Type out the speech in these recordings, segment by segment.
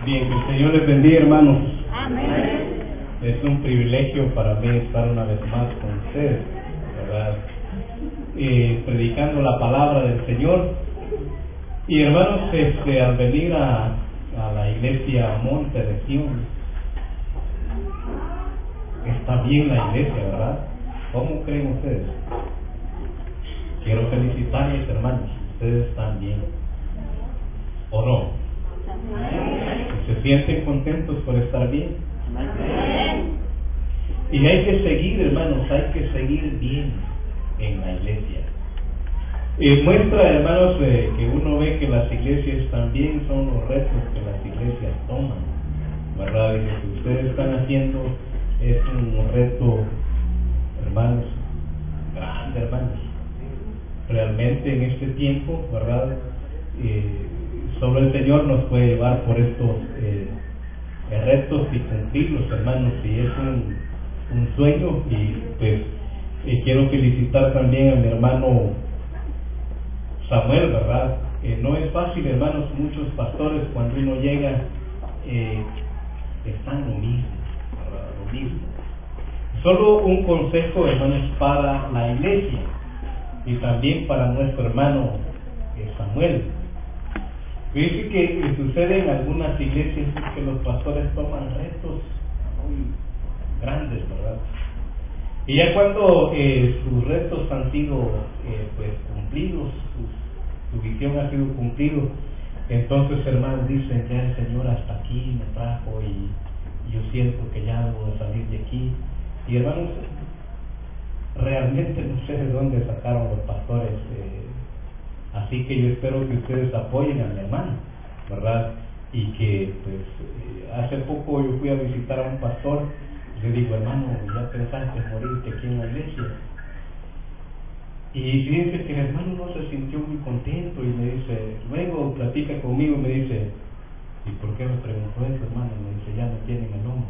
Bien, que el Señor les bendiga, hermanos. Amén. Es un privilegio para mí estar una vez más con ustedes, ¿verdad? Predicando la palabra del Señor. Y hermanos, al venir a la iglesia Monte de Sion, está bien la iglesia, ¿verdad? ¿Cómo creen ustedes? Quiero felicitarles, hermanos. Ustedes están bien, ¿o no? ¿Se sienten contentos por estar bien? Y hay que seguir, hermanos, hay que seguir bien en la iglesia. Muestra, hermanos, que uno ve que las iglesias también son los retos que las iglesias toman, ¿verdad? Y lo que ustedes están haciendo es un reto, hermanos, grande, hermanos. Realmente en este tiempo, ¿verdad? Solo el Señor nos puede llevar por estos retos y cumplirlos, hermanos, y es un sueño. Y pues quiero felicitar también a mi hermano Samuel, ¿verdad? No es fácil, hermanos. Muchos pastores, cuando uno llega, están lo mismo, ¿verdad? Lo mismo. Solo un consejo, hermanos, para la iglesia y también para nuestro hermano Samuel. Fíjense que sucede en algunas iglesias que los pastores toman retos muy grandes, ¿verdad? Y ya cuando sus retos han sido pues cumplidos, su visión ha sido cumplido, entonces, hermanos, dicen: ya el Señor hasta aquí me trajo y yo siento que ya debo de salir de aquí. Y hermanos, realmente no sé de dónde sacaron los pastores. Así que yo espero que ustedes apoyen a mi hermano, ¿verdad? Y que, pues, hace poco yo fui a visitar a un pastor. Le digo: hermano, ¿ya pensaste morirte aquí en la iglesia? Y fíjense que el hermano no se sintió muy contento y me dice, luego platica conmigo y me dice: ¿y por qué me preguntó eso, hermano? Me dice: ya me tienen el hombro.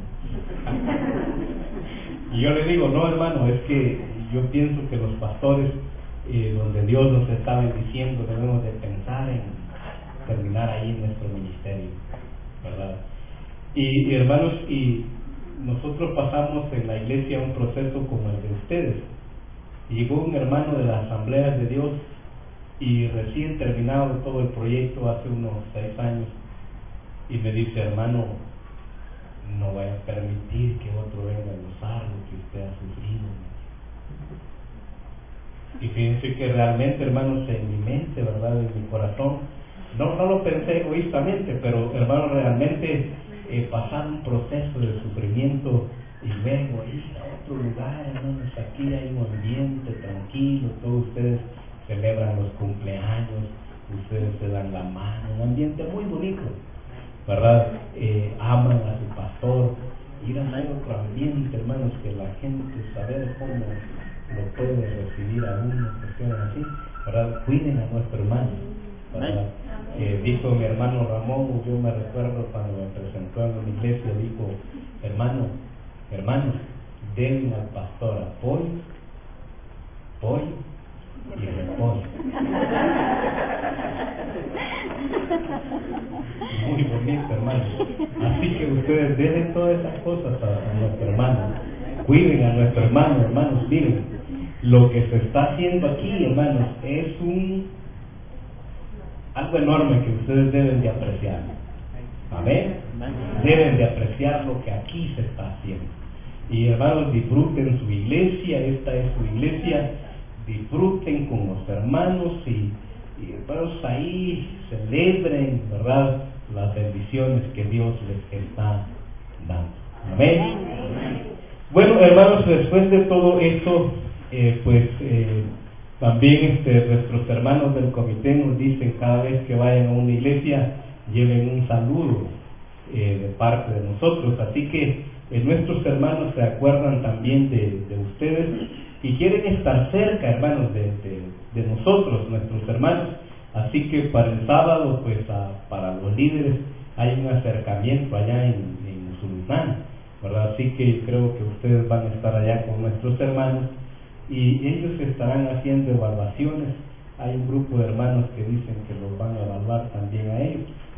Y yo le digo: no, hermano, es que yo pienso que los pastores, donde Dios nos está bendiciendo, debemos de pensar en terminar ahí nuestro ministerio, ¿verdad? Y hermanos, y nosotros pasamos en la iglesia un proceso como el de ustedes. Llegó un hermano de las Asambleas de Dios y recién terminado todo el proyecto hace unos 6 años, y me dice: hermano, no voy a permitir que otro venga a gozar lo que usted ha sufrido. Y fíjense que realmente, hermanos, en mi mente, ¿verdad?, en mi corazón, no lo pensé egoístamente, pero, hermanos, realmente pasar un proceso de sufrimiento y luego ir a otro lugar, hermanos, aquí hay un ambiente tranquilo, todos ustedes celebran los cumpleaños, ustedes se dan la mano, un ambiente muy bonito, ¿verdad? Aman a su pastor. Ir a otro ambiente, hermanos, que la gente saber cómo lo puede recibir a uno, cuestiones así, ¿verdad? Cuiden a nuestro hermano, ¿verdad? Dijo mi hermano Ramón, yo me recuerdo cuando me presentó en la iglesia, dijo: hermanos, den al pastor apoyo y repollo. Muy bonito, hermanos. Así que ustedes den todas esas cosas a nuestro hermano, cuiden a nuestro hermano, hermanos. Miren, lo que se está haciendo aquí, hermanos, es algo enorme que ustedes deben de apreciar. Amén. Deben de apreciar lo que aquí se está haciendo. Y hermanos, disfruten su iglesia, esta es su iglesia, disfruten con los hermanos y hermanos, ahí celebren, ¿verdad?, las bendiciones que Dios les está dando. Amén. Bueno, hermanos, después de todo esto, también nuestros hermanos del comité nos dicen: cada vez que vayan a una iglesia, lleven un saludo de parte de nosotros. Así que nuestros hermanos se acuerdan también de ustedes y quieren estar cerca, hermanos, de nosotros, nuestros hermanos. Así que para el sábado, pues para los líderes hay un acercamiento allá en Musulmán, ¿verdad? Así que creo que ustedes van a estar allá con nuestros hermanos y ellos estarán haciendo evaluaciones. Hay un grupo de hermanos que dicen que los van a evaluar también a ellos.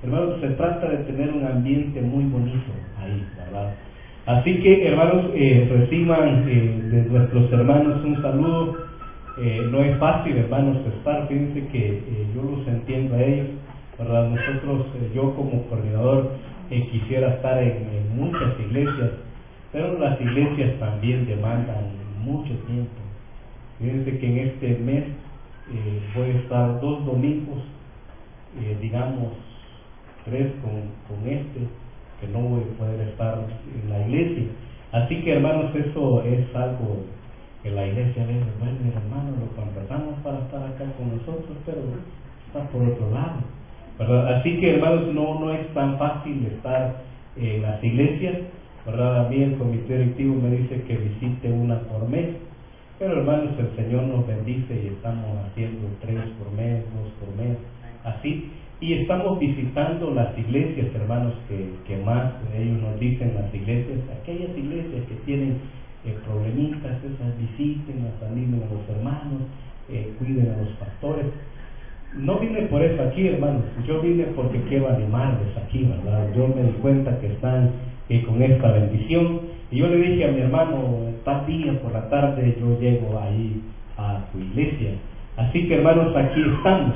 hermanos, se trata de tener un ambiente muy bonito ahí, ¿verdad? Así que, hermanos, reciban de nuestros hermanos un saludo. No es fácil, hermanos, estar, fíjense que yo los entiendo a ellos, ¿verdad? Nosotros, yo como coordinador, quisiera estar en muchas iglesias, pero las iglesias también demandan mucho tiempo. Fíjense que en este mes voy a estar 2 domingos, digamos 3 con que no voy a poder estar en la iglesia. Así que, hermanos, eso es algo que la iglesia le dice: bueno, hermano, lo contratamos para estar acá con nosotros, pero está por otro lado, ¿verdad? Así que, hermanos, no es tan fácil estar en las iglesias, ¿verdad? A mí el comité directivo me dice que visite una por mes, pero, hermanos, el Señor nos bendice y estamos haciendo 3 por mes, 2 por mes, así. Y estamos visitando las iglesias, hermanos, que más ellos nos dicen, las iglesias, aquellas iglesias que tienen problemitas, esas visiten, animen a los hermanos, cuiden a los pastores. No vine por eso aquí, hermanos, yo vine porque quiero animarles aquí, ¿verdad? Yo me di cuenta que están con esta bendición, y yo le dije a mi hermano: tal día por la tarde yo llego ahí a tu iglesia. Así que, hermanos, aquí estamos.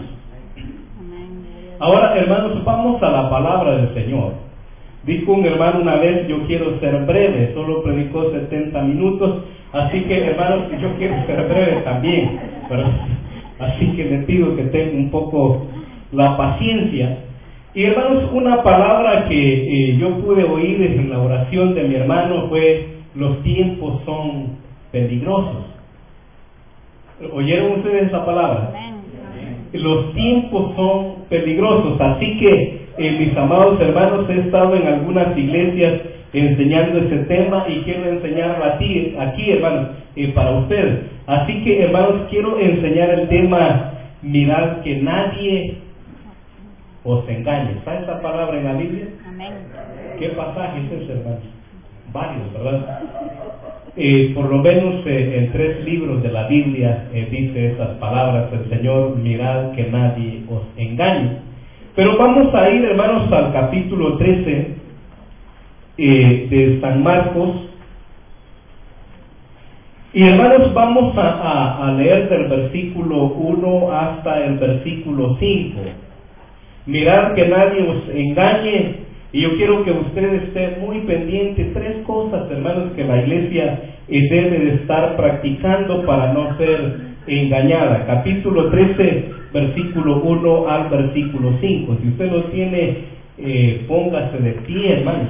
Ahora, hermanos, vamos a la palabra del Señor. Dijo un hermano una vez: yo quiero ser breve, solo predicó 70 minutos, así que, hermanos, yo quiero ser breve también, ¿verdad? Así que le pido que tenga un poco la paciencia. Y, hermanos, una palabra que yo pude oír en la oración de mi hermano fue: los tiempos son peligrosos. ¿Oyeron ustedes esa palabra? Los tiempos son peligrosos. Así que, mis amados hermanos, he estado en algunas iglesias enseñando ese tema y quiero enseñarlo aquí, hermanos, para ustedes. Así que, hermanos, quiero enseñar el tema: mirad que nadie os engañe. ¿Está esa palabra en la Biblia? Amén. ¿Qué pasaje es ese, hermanos? Varios, ¿verdad? Por lo menos en 3 libros de la Biblia dice esas palabras el Señor: mirad que nadie os engañe. Pero vamos a ir, hermanos, al capítulo 13 de San Marcos. Y, hermanos, vamos a leer del versículo 1 hasta el versículo 5. Mirad que nadie os engañe. Y yo quiero que ustedes estén muy pendientes. 3 cosas, hermanos, que la iglesia debe de estar practicando para no ser engañada. Capítulo 13, versículo 1 al versículo 5. Si usted lo tiene, póngase de pie, hermanos.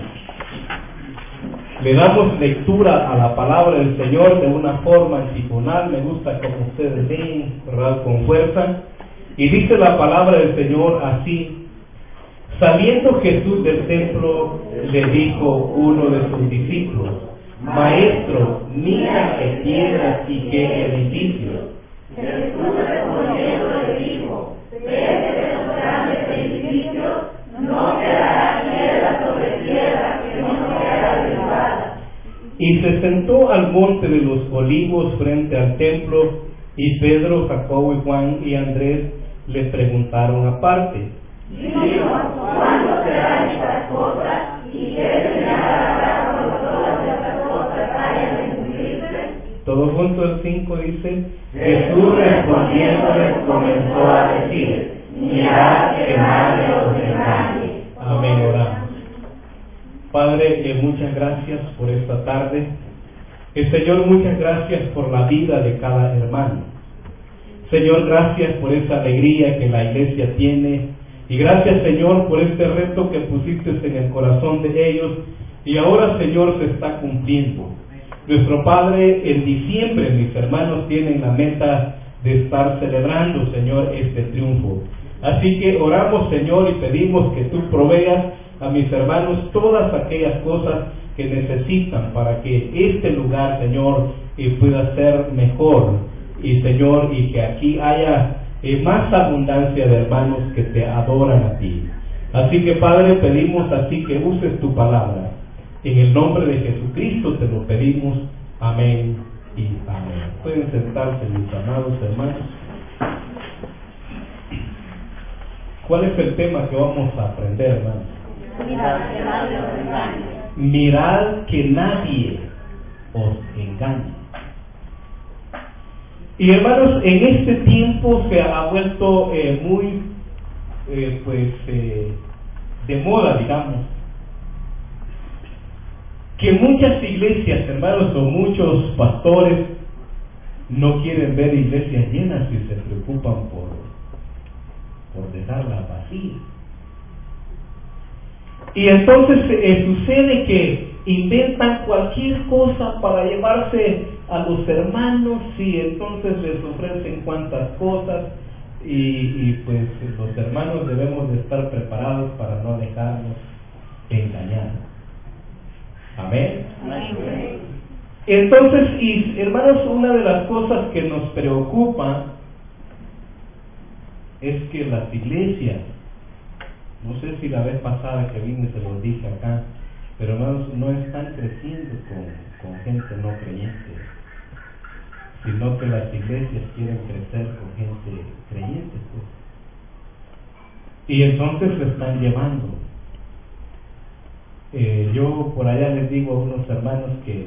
Le damos lectura a la palabra del Señor de una forma antifonal. Me gusta como ustedes leen, ¿verdad?, con fuerza. Y dice la palabra del Señor así: saliendo Jesús del templo, le dijo uno de sus discípulos: Maestro, mira qué piedras y qué edificios. Jesús respondiendo le dijo: ¿ves esos grandes edificios? No quedará piedra sobre piedra que no sea derribada. Y se sentó al monte de los olivos frente al templo, y Pedro, Jacobo y Juan y Andrés le preguntaron aparte: Dinos, ¿cuándo serán estas cosas? ¿Y qué señal habrá cuando todas estas cosas vayan a cumplirse? Todos juntos, el 5 dice: Jesús respondiéndoles comenzó a decir: mirad que nadie os engañe. Amén. Oramos. Padre, muchas gracias por esta tarde. Señor, muchas gracias por la vida de cada hermano. Señor, gracias por esa alegría que la iglesia tiene. Y gracias, Señor, por este reto que pusiste en el corazón de ellos. Y ahora, Señor, se está cumpliendo. Nuestro Padre, en diciembre, mis hermanos tienen la meta de estar celebrando, Señor, este triunfo. Así que oramos, Señor, y pedimos que tú proveas a mis hermanos todas aquellas cosas que necesitan para que este lugar, Señor, pueda ser mejor. Y, Señor, y que aquí haya más abundancia de hermanos que te adoran a ti. Así que, Padre, pedimos así que uses tu palabra. En el nombre de Jesucristo te lo pedimos. Amén y amén. Pueden sentarse, mis amados hermanos. ¿Cuál es el tema que vamos a aprender, hermanos? Mirad que nadie os engañe. Y hermanos, en este tiempo se ha vuelto muy de moda, digamos, que muchas iglesias, hermanos, o muchos pastores no quieren ver iglesias llenas y se preocupan por dejarlas vacías. Y entonces sucede que inventan cualquier cosa para llevarse a los hermanos y entonces les ofrecen cuantas cosas y pues los hermanos debemos de estar preparados para no dejarnos engañar. Amén. Amén. Entonces, y hermanos, una de las cosas que nos preocupa es que las iglesias, no sé si la vez pasada que vine se los dije acá, pero hermanos, no están creciendo con gente no creyente, sino que las iglesias quieren crecer con gente creyente, pues. Y entonces se están llevando. Yo por allá les digo a unos hermanos que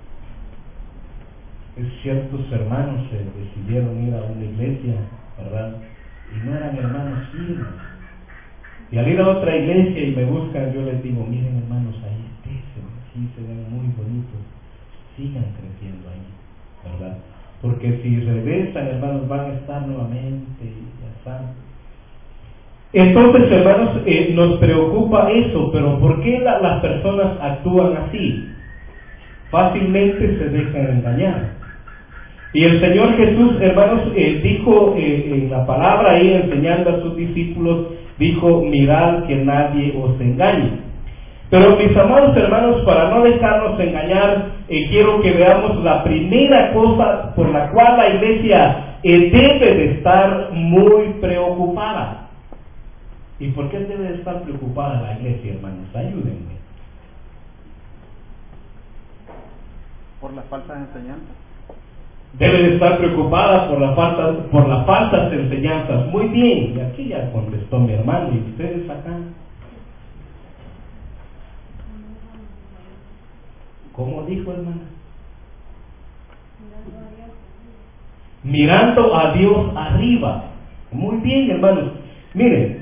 ciertos hermanos decidieron ir a una iglesia, ¿verdad? Y no eran hermanos firmes. Y al ir a otra iglesia y me buscan, yo les digo, miren hermanos, ahí sí se ven muy bonitos, sigan creciendo ahí, ¿verdad? Porque si regresan, hermanos, van a estar nuevamente, ya saben. Entonces, hermanos, nos preocupa eso, pero ¿por qué las personas actúan así? Fácilmente se dejan engañar. Y el Señor Jesús, hermanos, dijo en la palabra ahí, enseñando a sus discípulos, dijo, mirad que nadie os engañe. Pero mis amados hermanos, para no dejarnos engañar, quiero que veamos la primera cosa por la cual la iglesia debe de estar muy preocupada. ¿Y por qué debe de estar preocupada la iglesia, hermanos? Ayúdenme. Por las falsas enseñanzas. Debe de estar preocupada por las falsas enseñanzas. Muy bien, y aquí ya contestó mi hermano, y ustedes acá. ¿Cómo dijo, hermana? Mirando a Dios arriba. Muy bien, hermanos. Miren,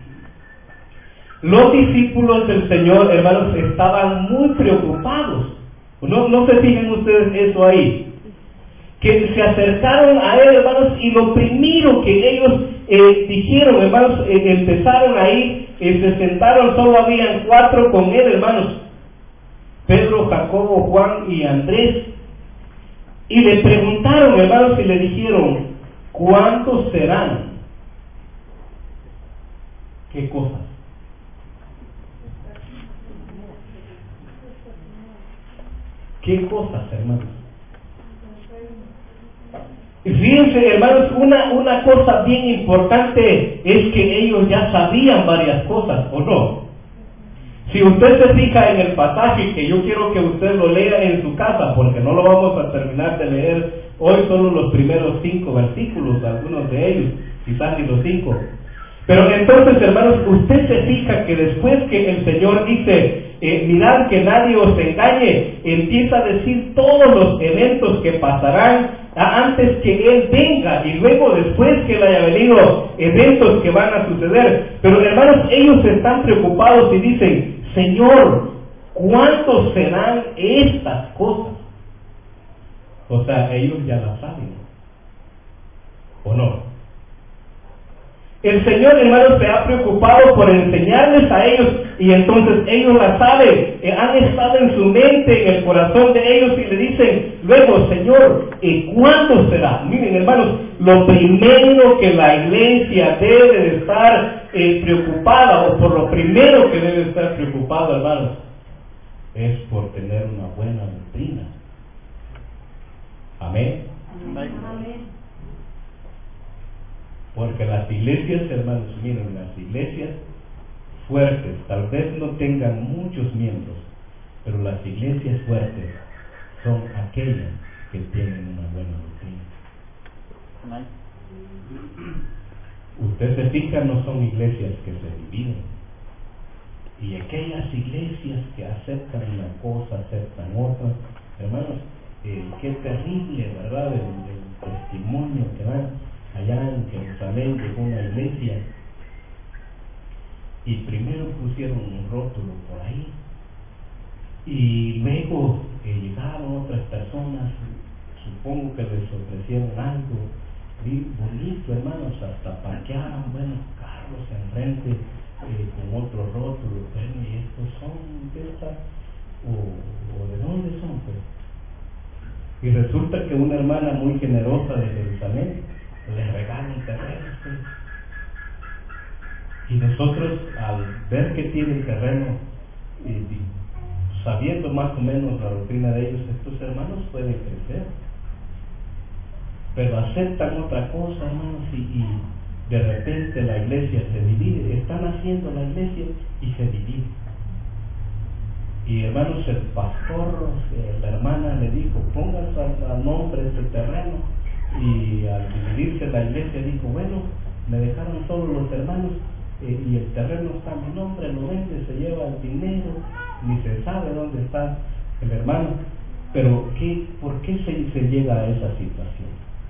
los discípulos del Señor, hermanos, estaban muy preocupados. No se fijen ustedes eso ahí. Que se acercaron a él, hermanos, y lo primero que ellos dijeron, hermanos, empezaron ahí, se sentaron, solo habían 4 con él, hermanos, Pedro, Jacobo, Juan y Andrés, y le preguntaron, hermanos, y le dijeron, ¿cuántos serán? ¿Qué cosas? ¿Qué cosas, hermanos? Fíjense, hermanos, una cosa bien importante es que ellos ya sabían varias cosas, ¿o no? Si usted se fija en el pasaje, que yo quiero que usted lo lea en su casa, porque no lo vamos a terminar de leer hoy, solo los primeros 5 versículos, algunos de ellos, quizás ni los 5. Pero entonces, hermanos, usted se fija que después que el Señor dice, mirad que nadie os engañe, empieza a decir todos los eventos que pasarán antes que Él venga, y luego después que Él haya venido, eventos que van a suceder. Pero hermanos, ellos están preocupados y dicen, Señor, ¿cuántos serán estas cosas? O sea, ellos ya las saben, ¿o no? El Señor, hermanos, se ha preocupado por enseñarles a ellos, y entonces ellos la saben, han estado en su mente, en el corazón de ellos, y le dicen luego, Señor, ¿cuándo será? Miren, hermanos, lo primero que la iglesia debe de estar preocupada, o por lo primero que debe estar preocupado, hermanos, es por tener una buena doctrina. Amén. Amén. Porque las iglesias, hermanos, miren, las iglesias fuertes, tal vez no tengan muchos miembros, pero las iglesias fuertes son aquellas que tienen una buena doctrina. Usted se fija, no son iglesias que se dividen. Y aquellas iglesias que aceptan una cosa, aceptan otra, hermanos, qué terrible, ¿verdad? El testimonio que dan allá en Jerusalén de una iglesia. Y primero pusieron un rótulo por ahí, y luego llegaron otras personas, supongo que les ofrecieron algo bonito, hermanos, hasta parquearon buenos carros enfrente con otro rótulo. Bueno, ¿y estos son de esta o de dónde son, pues? Y resulta que una hermana muy generosa de Jerusalén les regala un terreno, pues. Y nosotros, al ver que tienen terreno, sabiendo más o menos la doctrina de ellos, estos hermanos pueden crecer, pero aceptan otra cosa, hermanos, y de repente la iglesia se divide. Están haciendo la iglesia y se divide. Y hermanos, el pastor, la hermana le dijo, pongas a nombre este terreno, y al dividirse la iglesia dijo, bueno, me dejaron solo los hermanos, y el terreno está a mi nombre, lo vende, se lleva el dinero, ni se sabe dónde está el hermano. Pero ¿por qué se llega a esa situación?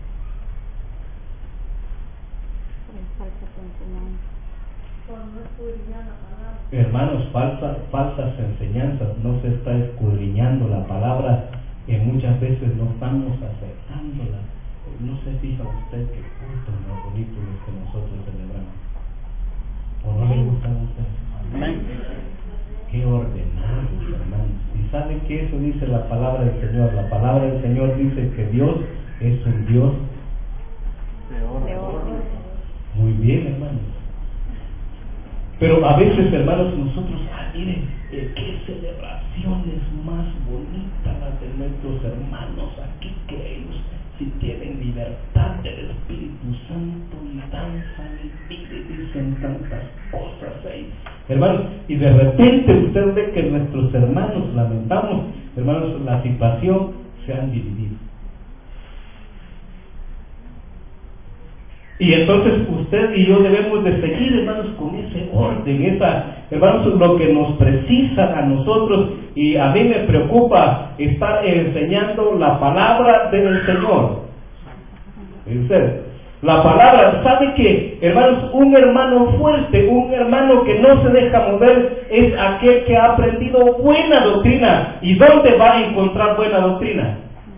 Hermanos, falsas enseñanzas, no se está escudriñando la palabra, que muchas veces no estamos aceptándola. No se fija usted qué cultos más bonitos los que nosotros celebramos. ¿O no le gustan a ustedes? Amén. Qué ordenados, hermanos. ¿Y saben qué eso dice la palabra del Señor? La palabra del Señor dice que Dios es un Dios de orden. Muy bien, hermanos. Pero a veces, hermanos, nosotros, miren, qué celebraciones más bonitas las de nuestros hermanos aquí, que ellos si tienen libertad del Espíritu Santo y danzan y dicen tantas cosas ahí, hermanos, y de repente usted ve que nuestros hermanos, lamentamos, hermanos, la situación se han dividido. Y entonces usted y yo debemos de seguir, hermanos, con ese orden, hermanos, lo que nos precisa a nosotros. Y a mí me preocupa estar enseñando la palabra del Señor. ¿Usted? La palabra, ¿sabe qué? Hermanos, un hermano fuerte, un hermano que no se deja mover, es aquel que ha aprendido buena doctrina. ¿Y dónde va a encontrar buena doctrina?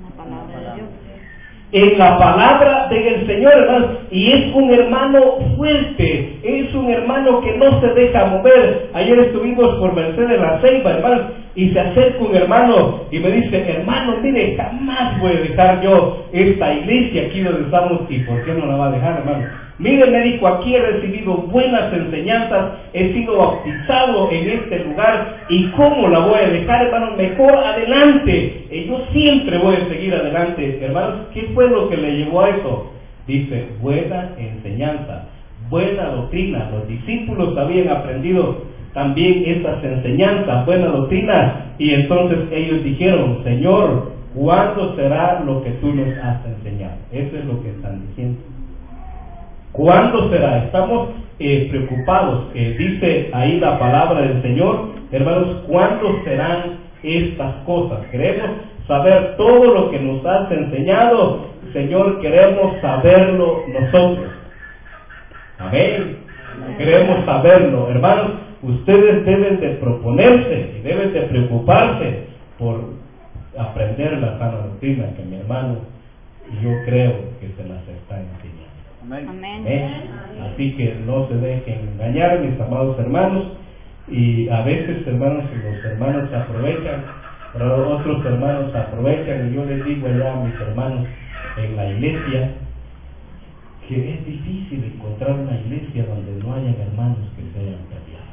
En la palabra del Señor, hermanos, y es un hermano fuerte, es un hermano que no se deja mover. Ayer estuvimos por Merced de la Ceiba, hermanos, y se acerca un hermano y me dice, hermano, mire, jamás voy a dejar yo esta iglesia aquí donde estamos. ¿Y por qué no la va a dejar, hermano? Mire, me dijo, aquí he recibido buenas enseñanzas, he sido bautizado en este lugar, y ¿cómo la voy a dejar, hermano? Mejor adelante, yo siempre voy a seguir adelante. Hermanos, ¿qué fue lo que le llevó a eso? Dice, buena enseñanza, buena doctrina. Los discípulos habían aprendido también esas enseñanzas, buena doctrina, y entonces ellos dijeron, Señor, ¿cuándo será lo que tú nos has enseñado? Eso es lo que están diciendo. ¿Cuándo será? Estamos preocupados. Dice ahí la palabra del Señor, hermanos, ¿cuándo serán estas cosas? Queremos saber todo lo que nos has enseñado, Señor, queremos saberlo nosotros. Amén. Queremos saberlo, hermanos. Ustedes deben de proponerse y deben de preocuparse por aprender la sana doctrina que mi hermano y yo creo que se las está enseñando. Amén. Amén. Así que no se dejen engañar, mis amados hermanos. Y a veces, hermanos, los hermanos aprovechan, pero otros hermanos aprovechan, y yo les digo allá a mis hermanos en la iglesia que es difícil encontrar una iglesia donde no hayan hermanos que se hayan peleado.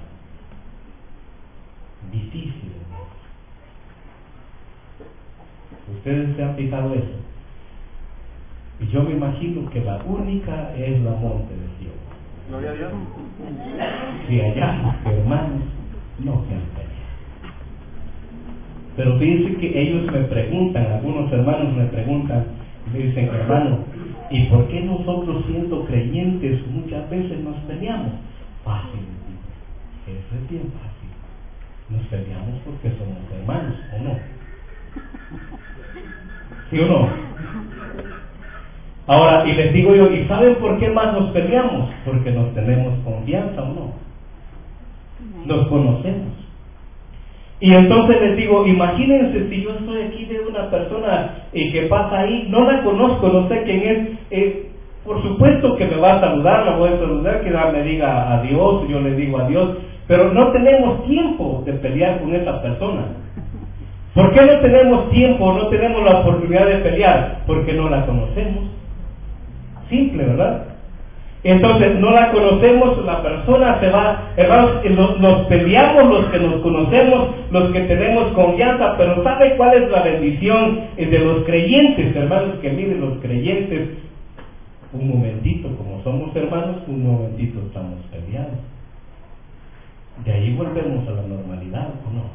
Difícil, hermanos. ¿Ustedes se han fijado eso? Y yo me imagino que la única es la monte de Sion. Gloria a Dios. Si hallamos que hermanos no se han peleado. Pero fíjense que ellos me preguntan, algunos hermanos me preguntan, me dicen, hermano, ¿Y por qué nosotros siendo creyentes muchas veces nos peleamos? Fácil, eso es bien fácil. Nos peleamos porque somos hermanos, ¿o no? ¿Sí o no? Ahora, y les digo yo, ¿y saben por qué más nos peleamos? Porque nos tenemos confianza, ¿o no? Nos conocemos. Y entonces les digo, imagínense si yo estoy aquí de una persona que pasa ahí, no la conozco, no sé quién es, por supuesto que me va a saludar, la voy a saludar, que me diga adiós, yo le digo adiós, pero no tenemos tiempo de pelear con esa persona. ¿Por qué no tenemos tiempo, no tenemos la oportunidad de pelear? Porque no la conocemos. Simple, ¿verdad? Entonces no la conocemos, la persona se va, hermanos, nos peleamos los que nos conocemos, los que tenemos confianza, pero ¿sabe cuál es la bendición de los creyentes, hermanos? Que miren, los creyentes, un momentito, como somos hermanos, un momentito estamos peleados. De ahí volvemos a la normalidad, ¿o no?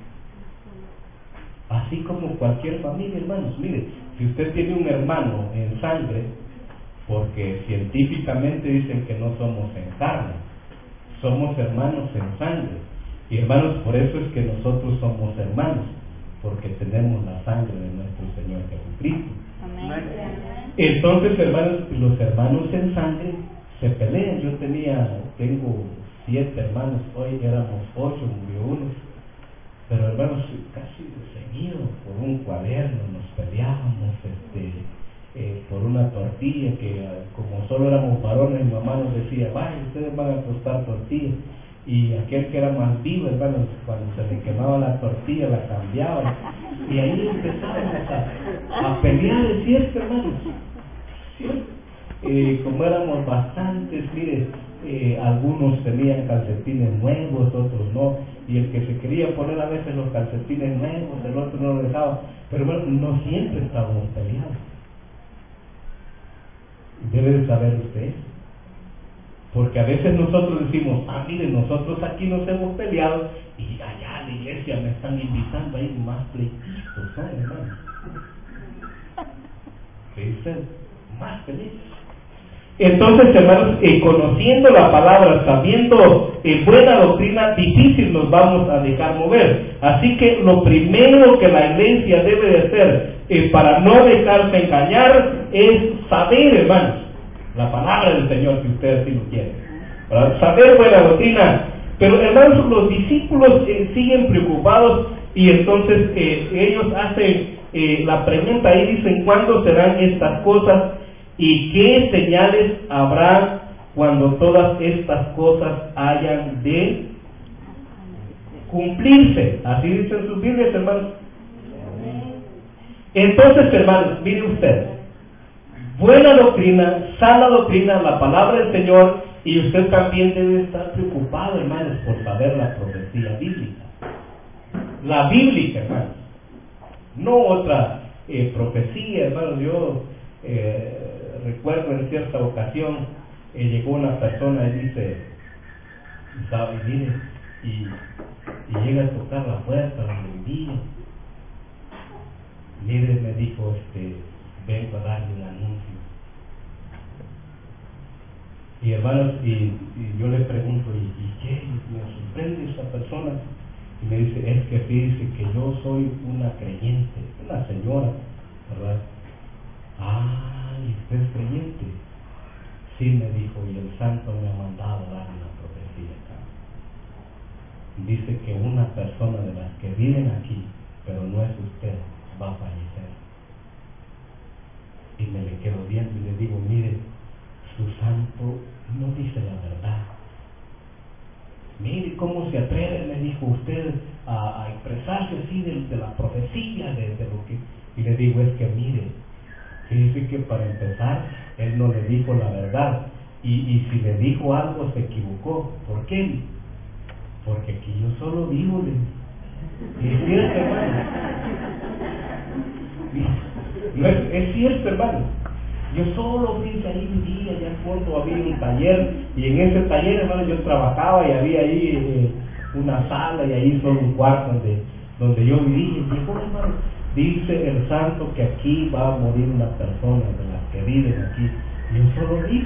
Así como cualquier familia, hermanos, mire, si usted tiene un hermano en sangre, porque científicamente dicen que no somos en carne, somos hermanos en sangre. Y hermanos, por eso es que nosotros somos hermanos, porque tenemos la sangre de nuestro Señor Jesucristo. Amén. Entonces, hermanos, los hermanos en sangre se pelean. Tengo 7 hermanos, hoy éramos 8, murió uno. Pero hermanos, casi de seguido, por un cuaderno nos peleábamos, por una tortilla que como solo éramos varones, mi mamá nos decía, vaya, ustedes van a tostar tortillas, y aquel que era más vivo, hermanos, cuando se le quemaba la tortilla la cambiaba, y ahí empezábamos a pelear, es cierto, hermanos, ¿cierto? Como éramos bastantes, mire, algunos tenían calcetines nuevos, otros no, y el que se quería poner a veces los calcetines nuevos, el otro no lo dejaba, pero bueno, no siempre estábamos peleados. Debe de saber usted, porque a veces nosotros decimos, miren, nosotros aquí nos hemos peleado y allá a la iglesia me están invitando a ir más pleititos, ¿no, hermanos? ¿Qué dicen? Más peleas. Entonces, hermanos, conociendo la palabra, sabiendo buena doctrina, difícil nos vamos a dejar mover. Así que lo primero que la iglesia debe de hacer para no dejarse engañar es saber, hermanos, la palabra del Señor, si ustedes sí lo quieren, para saber buena doctrina. Pero, hermanos, los discípulos siguen preocupados y entonces ellos hacen la pregunta ahí, dicen, ¿cuándo serán estas cosas? ¿Y qué señales habrá cuando todas estas cosas hayan de cumplirse? Así dicen sus Biblias, hermanos. Entonces, hermanos, mire usted, buena doctrina, sana doctrina, la palabra del Señor, y usted también debe estar preocupado, hermanos, por saber la profecía bíblica. La bíblica, hermanos, no otra profecía, hermanos. Yo recuerdo en cierta ocasión, llegó una persona y dice, y llega a tocar la puerta donde vivía. Mire, me dijo, vengo a darle un anuncio. Y hermanos, y yo le pregunto, ¿y qué? Me sorprende esa persona. Y me dice, es que fíjese que yo soy una creyente, una señora, ¿verdad? ¿Y usted es creyente? Sí, me dijo, y el santo me ha mandado a darle una profecía acá. Dice que una persona de las que viven aquí, pero no es usted, va a fallecer. Y me le quedo viendo y le digo, mire, su santo no dice la verdad. Mire cómo se atreve, me dijo usted, a expresarse así de la profecía, de lo que... Y le digo, es que mire, fíjese que para empezar, él no le dijo la verdad. Y si le dijo algo, se equivocó. ¿Por qué? Porque aquí yo solo vivo, y es cierto, hermano. No es cierto, hermano. Yo solo fui ahí vivía, allá al fondo había un taller, y en ese taller, hermano, yo trabajaba y había ahí una sala y ahí solo un cuarto donde yo vivía. Y llegó, hermano, dice el santo que aquí va a morir una persona de las que viven aquí, y un solo hijo.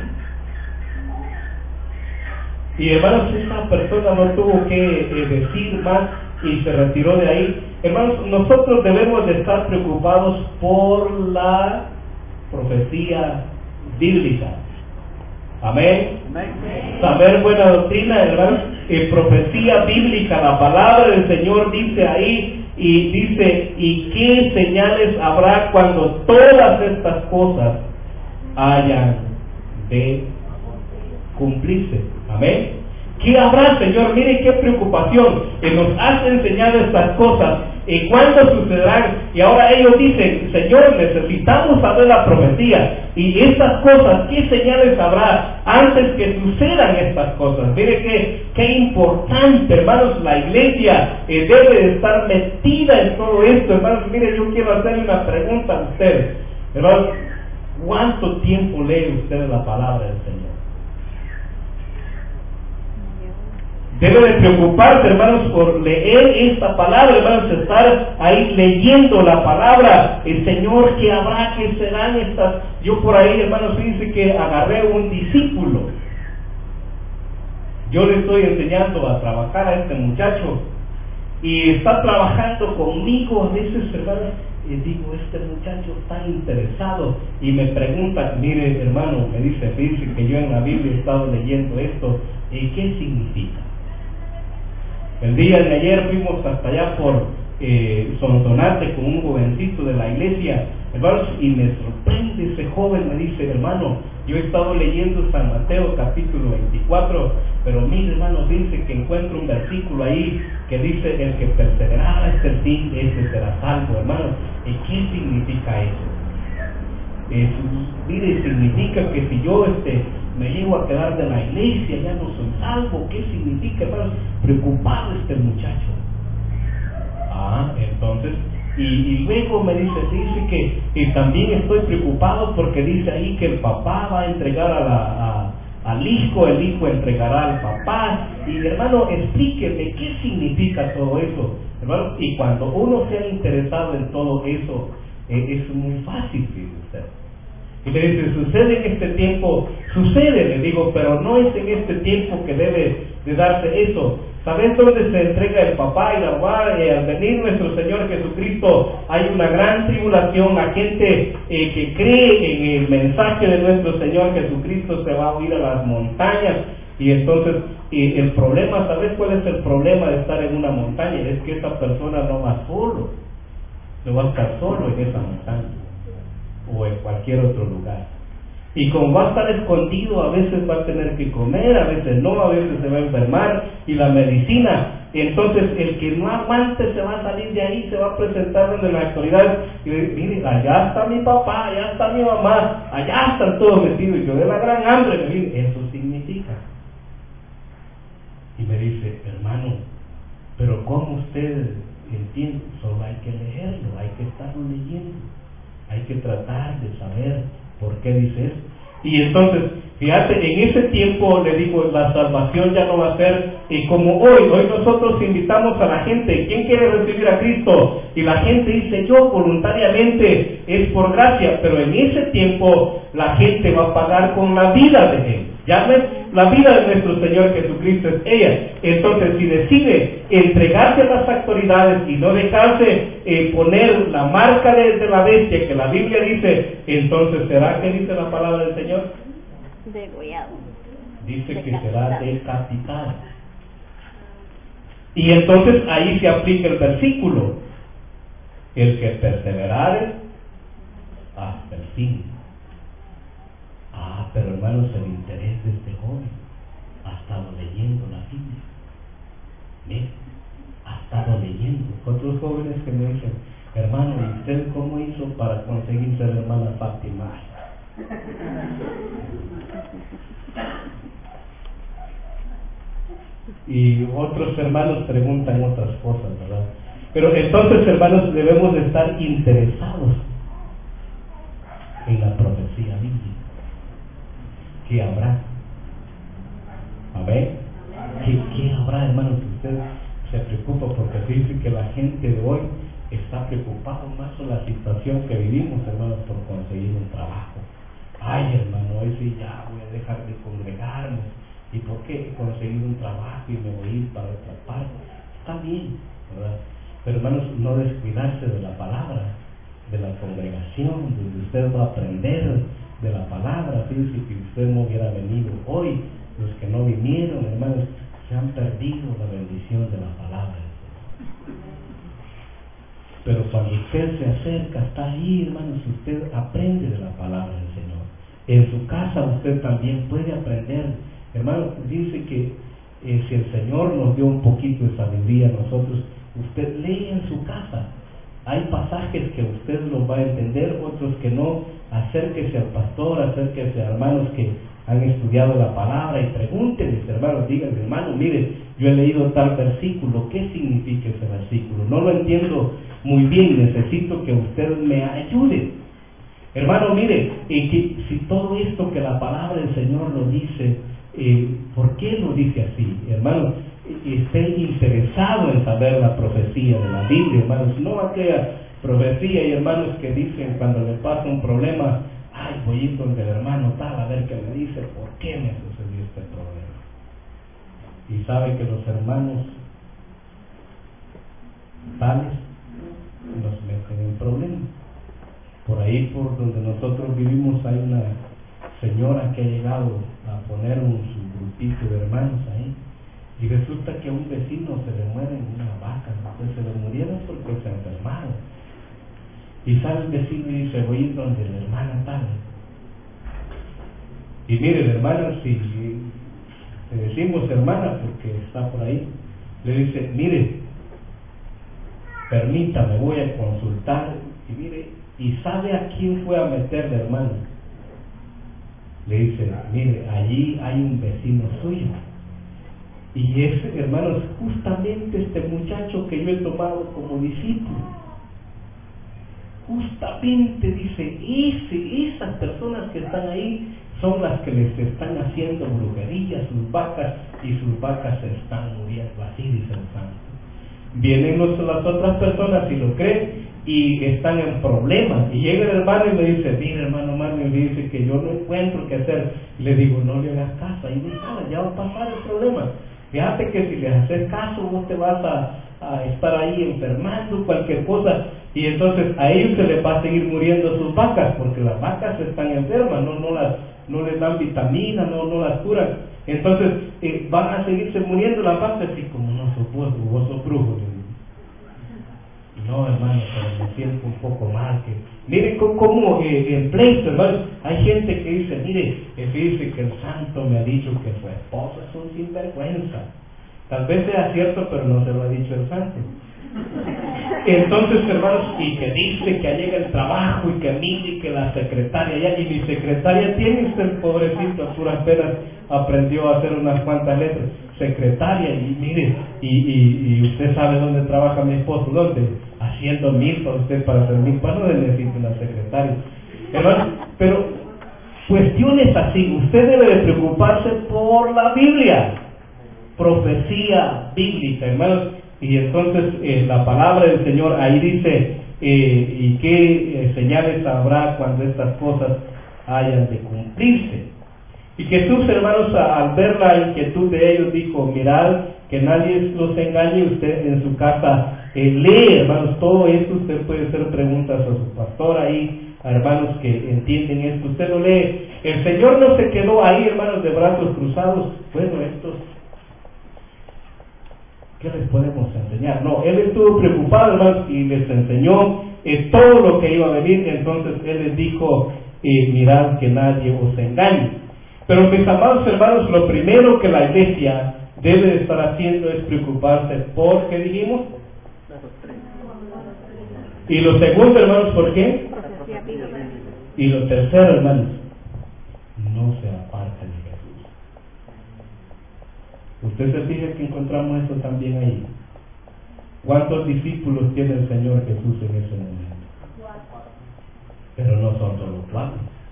Y hermanos, esa persona no tuvo que decir más y se retiró de ahí. Hermanos, nosotros debemos de estar preocupados por la profecía bíblica. Amén. Saber buena doctrina, hermanos, profecía bíblica, la palabra del Señor dice ahí, y dice, ¿y qué señales habrá cuando todas estas cosas hayan de cumplirse? Amén. ¿Qué habrá, Señor? Mire qué preocupación que nos has enseñado estas cosas. ¿Y cuándo sucederán? Y ahora ellos dicen, Señor, necesitamos saber la profecía. Y estas cosas, ¿qué señales habrá antes que sucedan estas cosas? Mire qué importante, hermanos, la iglesia debe de estar metida en todo esto. Hermanos, mire, yo quiero hacerle una pregunta a usted. Hermanos, ¿cuánto tiempo lee usted la palabra del Señor? Debe de preocuparse, hermanos, por leer esta palabra, hermanos, estar ahí leyendo la palabra. El Señor, ¿qué habrá? ¿Qué serán estas? Yo por ahí, hermanos, dice que agarré un discípulo. Yo le estoy enseñando a trabajar a este muchacho y está trabajando conmigo. A veces, hermanos, digo, este muchacho está interesado y me pregunta, mire, hermano, me dice que yo en la Biblia he estado leyendo esto, ¿y qué significa? El día de ayer fuimos hasta allá por Sonsonate con un jovencito de la iglesia, hermanos, y me sorprende ese joven, me dice, hermano, yo he estado leyendo San Mateo capítulo 24, pero mire, hermanos, dice que encuentro un versículo ahí que dice, el que perseverará hasta el fin, ese será salvo, hermanos. ¿Y qué significa eso? Mire, significa que si yo me llego a quedar de la iglesia, ya no soy salvo. ¿Qué significa, hermanos? Preocupado este muchacho. Entonces, y luego me dice que también estoy preocupado porque dice ahí que el papá va a entregar al hijo, el hijo entregará al papá. Y hermano, explíqueme qué significa todo eso, hermano. Y cuando uno se ha interesado en todo eso, es muy fácil, fíjese usted. Y le dice, sucede en este tiempo, sucede, le digo, pero no es en este tiempo que debe de darse eso. ¿Sabes dónde se entrega el papá y la mamá? Al venir nuestro Señor Jesucristo hay una gran tribulación. La gente que cree en el mensaje de nuestro Señor Jesucristo se va a huir a las montañas. Y entonces el problema, ¿sabes cuál es el problema de estar en una montaña? Es que esa persona no va solo, no va a estar solo en esa montaña o en cualquier otro lugar. Y como va a estar escondido, a veces va a tener que comer, a veces no, a veces se va a enfermar, y la medicina. Entonces el que no aguante se va a salir de ahí, se va a presentar donde la autoridad y le dice, mire, allá está mi papá, allá está mi mamá, allá están todos metidos, y yo de la gran hambre, me dice, eso significa. Y me dice, hermano, pero ¿cómo usted entiende? Solo hay que leerlo, hay que estarlo leyendo, hay que tratar de saber por qué dice eso. Y entonces, fíjate, en ese tiempo le digo, la salvación ya no va a ser como hoy nosotros invitamos a la gente, ¿quién quiere recibir a Cristo? Y la gente dice, yo voluntariamente, es por gracia, pero en ese tiempo la gente va a pagar con la vida de Él. ¿Ya ves? La vida de nuestro Señor Jesucristo es ella. Entonces, si decide entregarse a las autoridades y no dejarse poner la marca de la bestia que la Biblia dice, entonces ¿será que dice la palabra del Señor? Degollado. Dice que será decapitado. Y entonces ahí se aplica el versículo: el que perseverare hasta el fin. Pero hermanos, el interés de este joven ha estado leyendo la Biblia. ¿Ves? Ha estado leyendo. Otros jóvenes que me dicen, hermano, ¿y usted cómo hizo para conseguir ser hermana Fátima? Y otros hermanos preguntan otras cosas, ¿verdad? Pero entonces, hermanos, debemos de estar interesados en la profecía bíblica. ¿Qué habrá? ¿Amén? ¿Qué habrá, hermanos? Si usted se preocupa porque dice que la gente de hoy está preocupado más por la situación que vivimos, hermanos, por conseguir un trabajo. Ay, hermano, hoy sí ya voy a dejar de congregarme. ¿Y por qué conseguir un trabajo y me voy a ir para otra parte? Está bien, ¿verdad? Pero hermanos, no descuidarse de la palabra, de la congregación, donde usted va a aprender de la palabra. Fíjense que usted no hubiera venido hoy, los que no vinieron, hermanos, se han perdido la bendición de la palabra. Pero cuando usted se acerca, está ahí, hermanos, usted aprende de la palabra del Señor. En su casa usted también puede aprender. Hermanos, dice que si el Señor nos dio un poquito de sabiduría a nosotros, usted lee en su casa. Hay pasajes que usted los va a entender, otros que no. Acérquese al pastor, acérquese a hermanos que han estudiado la palabra y pregúntenles, hermanos, díganle, hermano, mire, yo he leído tal versículo, ¿qué significa ese versículo? No lo entiendo muy bien, necesito que usted me ayude. Hermano, mire, que si todo esto que la palabra del Señor lo dice, ¿por qué lo dice así? Hermano, esté interesado en saber la profecía de la Biblia, hermanos, no aquella profecía y hermanos que dicen cuando le pasa un problema, ay, voy a ir donde el hermano tal a ver qué me dice, ¿por qué me sucedió este problema? Y sabe que los hermanos tales nos meten en problemas. Por ahí, por donde nosotros vivimos, hay una señora que ha llegado a poner su grupito de hermanos ahí, y resulta que a un vecino se le muere una vaca, entonces se le murieron porque se enfermaron. Y sale el vecino y dice, voy a ir donde la hermana tal. Y mire, la hermana, si le decimos hermana porque está por ahí, le dice, mire, permítame, voy a consultar. Y mire, ¿y sabe a quién fue a meter la hermana? Le dice, mire, allí hay un vecino suyo. Y es, hermanos, justamente este muchacho que yo he tomado como discípulo. Justamente dice, esas personas que están ahí son las que les están haciendo brujería a sus vacas y sus vacas se están muriendo, así dice el santo. Vienen las otras personas y lo creen y están en problemas. Y llega el hermano y me dice, mira hermano Mario, me dice que yo no encuentro qué hacer. Le digo, no le hagas caso, ahí déjala, ya va a pasar el problema. Fíjate que si le haces caso, vos te vas a estar ahí enfermando, cualquier cosa, y entonces a ellos se les va a seguir muriendo sus vacas, porque las vacas están enfermas, no les dan vitaminas, no las curan, entonces van a seguirse muriendo las vacas, y como no sos vos sos brujo. No, hermano, pero me siento un poco mal. Miren cómo en pleito, hermano, hay gente que dice, mire, dice que el santo me ha dicho que su esposa es un sinvergüenza. Tal vez sea cierto, pero no se lo ha dicho el santo. Entonces, hermanos, y que dice que llega el trabajo y que mire que la secretaria ya, y mi secretaria tiene usted, pobrecito, a puras penas aprendió a hacer unas cuantas letras, secretaria, y mire, y usted sabe dónde trabaja mi esposo, ¿dónde? Haciendo milpas, usted para hacer milpas no necesita una secretaria, hermanos, pero cuestiones así, usted debe de preocuparse por la Biblia, profecía bíblica, hermanos. Y entonces la palabra del Señor ahí dice, y qué señales habrá cuando estas cosas hayan de cumplirse. Y Jesús, hermanos, al ver la inquietud de ellos, dijo, mirad que nadie los engañe. Usted en su casa lee, hermanos, todo esto. Usted puede hacer preguntas a su pastor ahí, a hermanos que entienden esto. Usted lo lee. El Señor no se quedó ahí, hermanos, de brazos cruzados. Bueno, estos, ¿qué les podemos enseñar? No, Él estuvo preocupado, hermanos, y les enseñó todo lo que iba a venir. Entonces Él les dijo, mirad que nadie os engañe. Pero mis amados hermanos, lo primero que la iglesia debe de estar haciendo es preocuparse por, ¿qué dijimos? Y lo segundo, hermanos, ¿por qué? Y lo tercero, hermanos, no se aparten de Jesús. Usted se fija que encontramos eso también ahí. ¿Cuántos discípulos tiene el Señor Jesús en ese momento? Pero no son solo 4.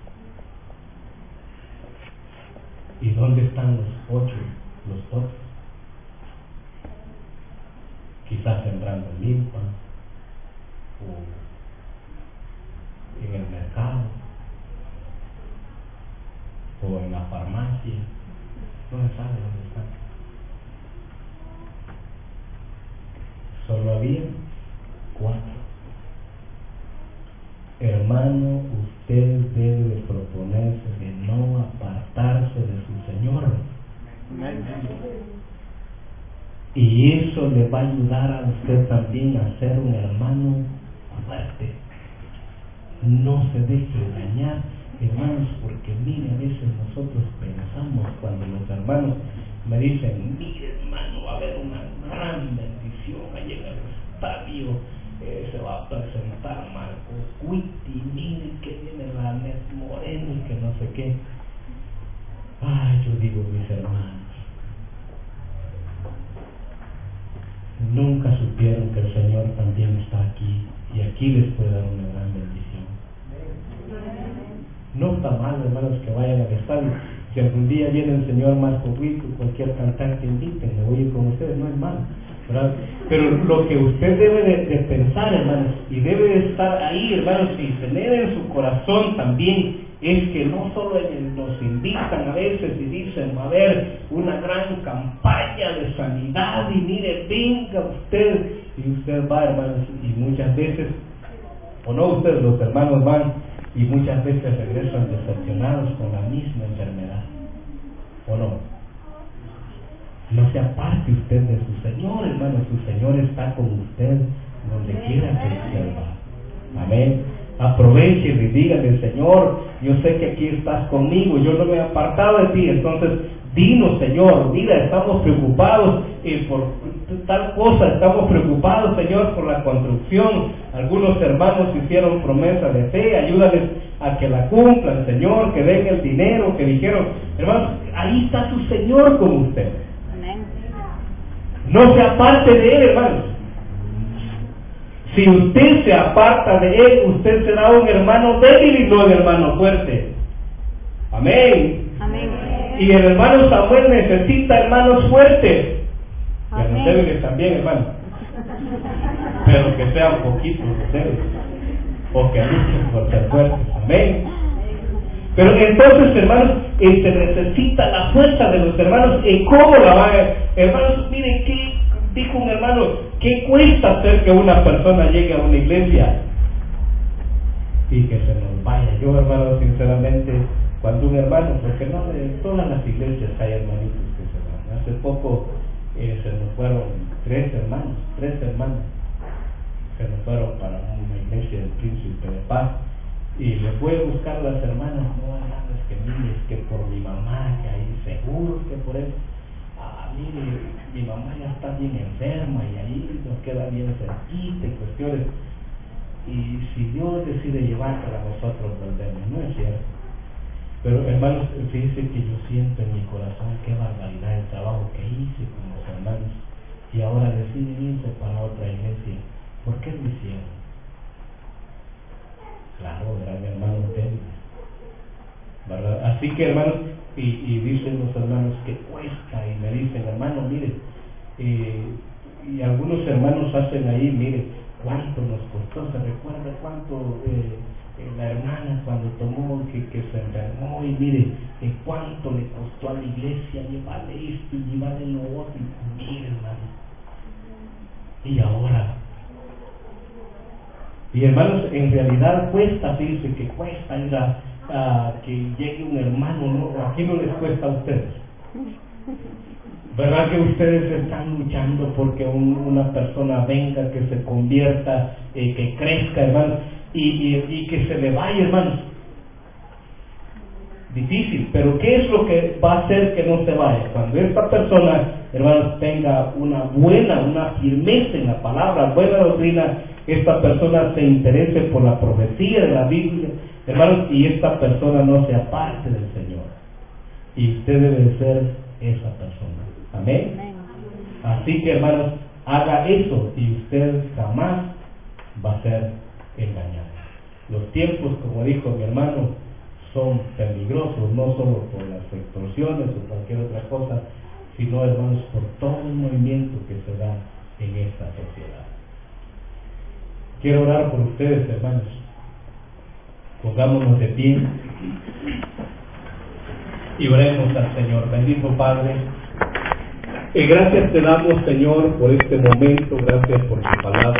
¿Y dónde están los 8, los otros? Quizás sembrando milpa, No se sabe dónde están. Solo había 4. Hermano, usted debe de proponerse de no apartarse de su Señor. Y eso le va a ayudar a usted también a ser un hermano fuerte. No se deje engañar, hermanos, porque mire, a veces nosotros pensamos, cuando los hermanos me dicen, mire hermano, va a haber una gran bendición allí en el estadio, se va a presentar Marco Cuiti, mire que viene la Nes Moreno y que no sé qué. Ay, yo digo, mis hermanos, nunca supieron que el Señor también está aquí y aquí les puede dar una gran bendición. No está mal, hermanos, que vayan al estadio. Si algún día viene el señor Marco Cuito, cualquier cantante, inviten, me voy a ir con ustedes, no es malo, ¿verdad? Pero lo que usted debe de pensar, hermanos, y debe de estar ahí, hermanos, y tener en su corazón también, es que no solo nos invitan a veces y dicen, va a haber una gran campaña de sanidad y mire, venga usted, y usted va, hermanos, y muchas veces, o no ustedes, los hermanos van, y muchas veces regresan decepcionados con la misma enfermedad, ¿o no? No se aparte usted de su Señor, hermano, su Señor está con usted donde quiera que usted va. Amén. Aproveche y dígale, Señor, yo sé que aquí estás conmigo, yo no me he apartado de ti, entonces dinos, Señor, mira, estamos preocupados por tal cosa, estamos preocupados, Señor, por la construcción. Algunos hermanos hicieron promesa de fe, ayúdales a que la cumplan, Señor, que den el dinero, que dijeron, hermanos, ahí está su Señor con usted. No se aparte de Él, hermanos. Si usted se aparta de Él, usted será un hermano débil y no un hermano fuerte. Amén. Amén. Y el hermano Samuel necesita hermanos fuertes. Y a los débiles también, hermano. Pero que sean poquitos los débiles. O que luchen por ser fuertes. Amén. Pero entonces, hermanos, se necesita la fuerza de los hermanos. ¿Y cómo la van a...? Hermanos, miren, ¿qué dijo un hermano? ¿Qué cuesta hacer que una persona llegue a una iglesia y que se nos vaya? Yo, hermano, sinceramente, cuando un hermano, porque no de todas las iglesias hay hermanitos que se van. Hace poco se nos fueron 3 hermanos, se nos fueron para una iglesia del Príncipe de Paz. Y le fue a buscar a las hermanas, no, hermanas, que mire, es que por mi mamá, que ahí seguro que por eso, mire, mi mamá ya está bien enferma y ahí nos queda bien cerquita y cuestiones, y si Dios decide llevársela a nosotros, volvemos, no es cierto. Pero hermanos, fíjense que yo siento en mi corazón qué barbaridad el trabajo que hice con los hermanos, y ahora deciden irse para otra iglesia. ¿Por qué lo hicieron? Claro, eran hermanos débiles, ¿verdad? Así que, hermanos, y dicen los hermanos que cuesta, y me dicen, hermano, mire, y algunos hermanos hacen ahí, mire, cuánto nos costó, se recuerda cuánto la hermana cuando tomó que se enfermó, y mire, cuánto le costó a la iglesia llevarle esto y llevarle lo otro, y mire, hermano, y ahora. Y hermanos, en realidad cuesta, fíjense que cuesta ir a que llegue un hermano, ¿no? Aquí no les cuesta a ustedes. ¿Verdad que ustedes están luchando porque una persona venga, que se convierta, que crezca, hermanos, y que se le vaya, hermanos? Difícil, pero ¿qué es lo que va a hacer que no se vaya? Cuando esta persona, hermanos, tenga una firmeza en la palabra, buena doctrina, esta persona se interese por la profecía de la Biblia, hermanos, y esta persona no se aparte del Señor. Y usted debe ser esa persona. Amén. Así que, hermanos, haga eso y usted jamás va a ser engañado. Los tiempos, como dijo mi hermano, son peligrosos, no solo por las extorsiones o cualquier otra cosa, sino, hermanos, por todo el movimiento que se da en esta sociedad. Quiero orar por ustedes, hermanos. Pongámonos de pie. Y oremos al Señor. Bendito Padre, gracias te damos, Señor, por este momento, gracias por tu palabra.